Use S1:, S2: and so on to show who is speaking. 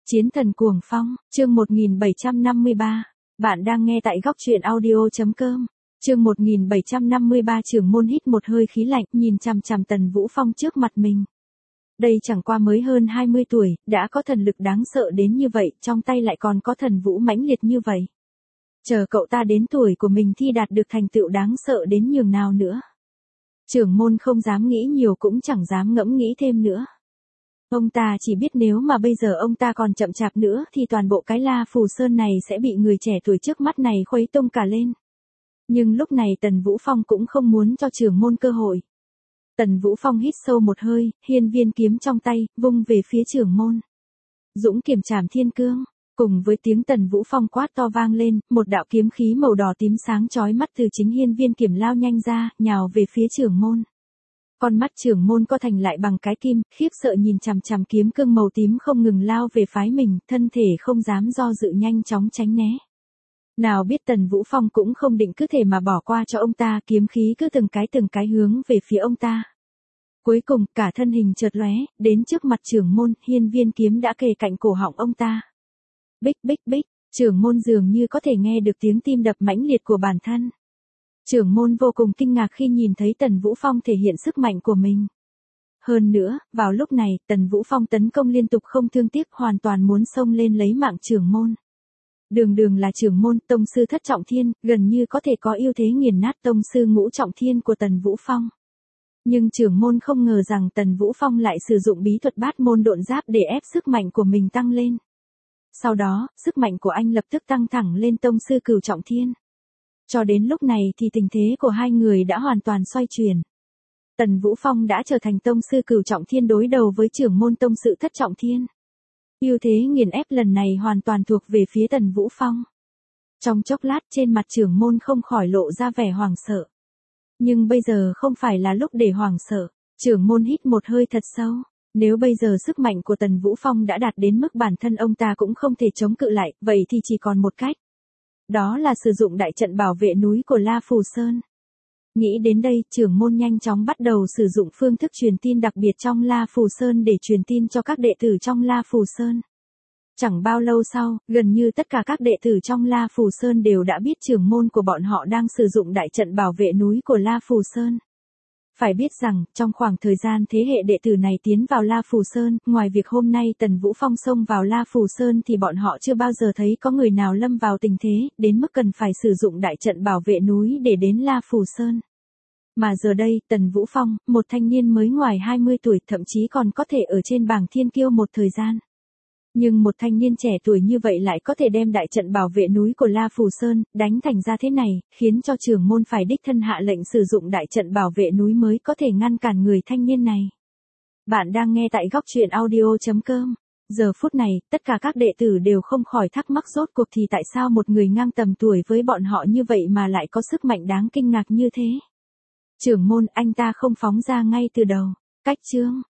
S1: Chiến thần cuồng phong, chương 1753. Bạn đang nghe tại góc truyện audio.com. Chương 1753 trưởng môn hít một hơi khí lạnh, nhìn chằm chằm Tần Vũ Phong trước mặt mình. Đây chẳng qua mới hơn 20 tuổi, đã có thần lực đáng sợ đến như vậy, trong tay lại còn có thần vũ mãnh liệt như vậy. Chờ cậu ta đến tuổi của mình thi đạt được thành tựu đáng sợ đến nhường nào nữa. Trưởng môn không dám nghĩ nhiều cũng chẳng dám ngẫm nghĩ thêm nữa. Ông ta chỉ biết nếu mà bây giờ ông ta còn chậm chạp nữa thì toàn bộ cái La Phù Sơn này sẽ bị người trẻ tuổi trước mắt này khuấy tung cả lên. Nhưng lúc này Tần Vũ Phong cũng không muốn cho trưởng môn cơ hội. Tần Vũ Phong hít sâu một hơi, hiên viên kiếm trong tay, vung về phía trưởng môn. Dũng kiểm trảm thiên cương, cùng với tiếng Tần Vũ Phong quát to vang lên, một đạo kiếm khí màu đỏ tím sáng chói mắt từ chính hiên viên kiếm lao nhanh ra, nhào về phía trưởng môn. Con mắt trưởng môn co thành lại bằng cái kim, khiếp sợ nhìn chằm chằm kiếm cương màu tím không ngừng lao về phái mình, thân thể không dám do dự nhanh chóng tránh né. Nào biết Tần Vũ Phong cũng không định cứ thể mà bỏ qua cho ông ta, kiếm khí cứ từng cái hướng về phía ông ta. Cuối cùng, cả thân hình chợt lóe, đến trước mặt trưởng môn, hiên viên kiếm đã kề cạnh cổ họng ông ta. Bích bích bích, trưởng môn dường như có thể nghe được tiếng tim đập mãnh liệt của bản thân. Trưởng môn vô cùng kinh ngạc khi nhìn thấy Tần Vũ Phong thể hiện sức mạnh của mình. Hơn nữa, vào lúc này, Tần Vũ Phong tấn công liên tục không thương tiếc, hoàn toàn muốn xông lên lấy mạng trưởng môn. Đường là trưởng môn, tông sư thất trọng thiên, gần như có thể có ưu thế nghiền nát tông sư ngũ trọng thiên của Tần Vũ Phong. Nhưng trưởng môn không ngờ rằng Tần Vũ Phong lại sử dụng bí thuật bát môn độn giáp để ép sức mạnh của mình tăng lên. Sau đó, sức mạnh của anh lập tức tăng thẳng lên tông sư cửu trọng thiên. Cho đến lúc này thì tình thế của hai người đã hoàn toàn xoay chuyển. Tần Vũ Phong đã trở thành tông sư cửu trọng thiên đối đầu với trưởng môn tông sư thất trọng thiên. Ưu thế nghiền ép lần này hoàn toàn thuộc về phía Tần Vũ Phong. Trong chốc lát trên mặt trưởng môn không khỏi lộ ra vẻ hoảng sợ. Nhưng bây giờ không phải là lúc để hoảng sợ. Trưởng môn hít một hơi thật sâu. Nếu bây giờ sức mạnh của Tần Vũ Phong đã đạt đến mức bản thân ông ta cũng không thể chống cự lại, vậy thì chỉ còn một cách. Đó là sử dụng đại trận bảo vệ núi của La Phù Sơn. Nghĩ đến đây, trưởng môn nhanh chóng bắt đầu sử dụng phương thức truyền tin đặc biệt trong La Phù Sơn để truyền tin cho các đệ tử trong La Phù Sơn. Chẳng bao lâu sau, gần như tất cả các đệ tử trong La Phù Sơn đều đã biết trưởng môn của bọn họ đang sử dụng đại trận bảo vệ núi của La Phù Sơn. Phải biết rằng, trong khoảng thời gian thế hệ đệ tử này tiến vào La Phù Sơn, ngoài việc hôm nay Tần Vũ Phong xông vào La Phù Sơn thì bọn họ chưa bao giờ thấy có người nào lâm vào tình thế, đến mức cần phải sử dụng đại trận bảo vệ núi để đến La Phù Sơn. Mà giờ đây, Tần Vũ Phong, một thanh niên mới ngoài 20 tuổi, thậm chí còn có thể ở trên bảng thiên kiêu một thời gian. Nhưng một thanh niên trẻ tuổi như vậy lại có thể đem đại trận bảo vệ núi của La Phù Sơn, đánh thành ra thế này, khiến cho trưởng môn phải đích thân hạ lệnh sử dụng đại trận bảo vệ núi mới có thể ngăn cản người thanh niên này. Bạn đang nghe tại góc truyện audio.com. Giờ phút này, tất cả các đệ tử đều không khỏi thắc mắc rốt cuộc thì tại sao một người ngang tầm tuổi với bọn họ như vậy mà lại có sức mạnh đáng kinh ngạc như thế. Trưởng môn, anh ta không phóng ra ngay từ đầu. Cách chương,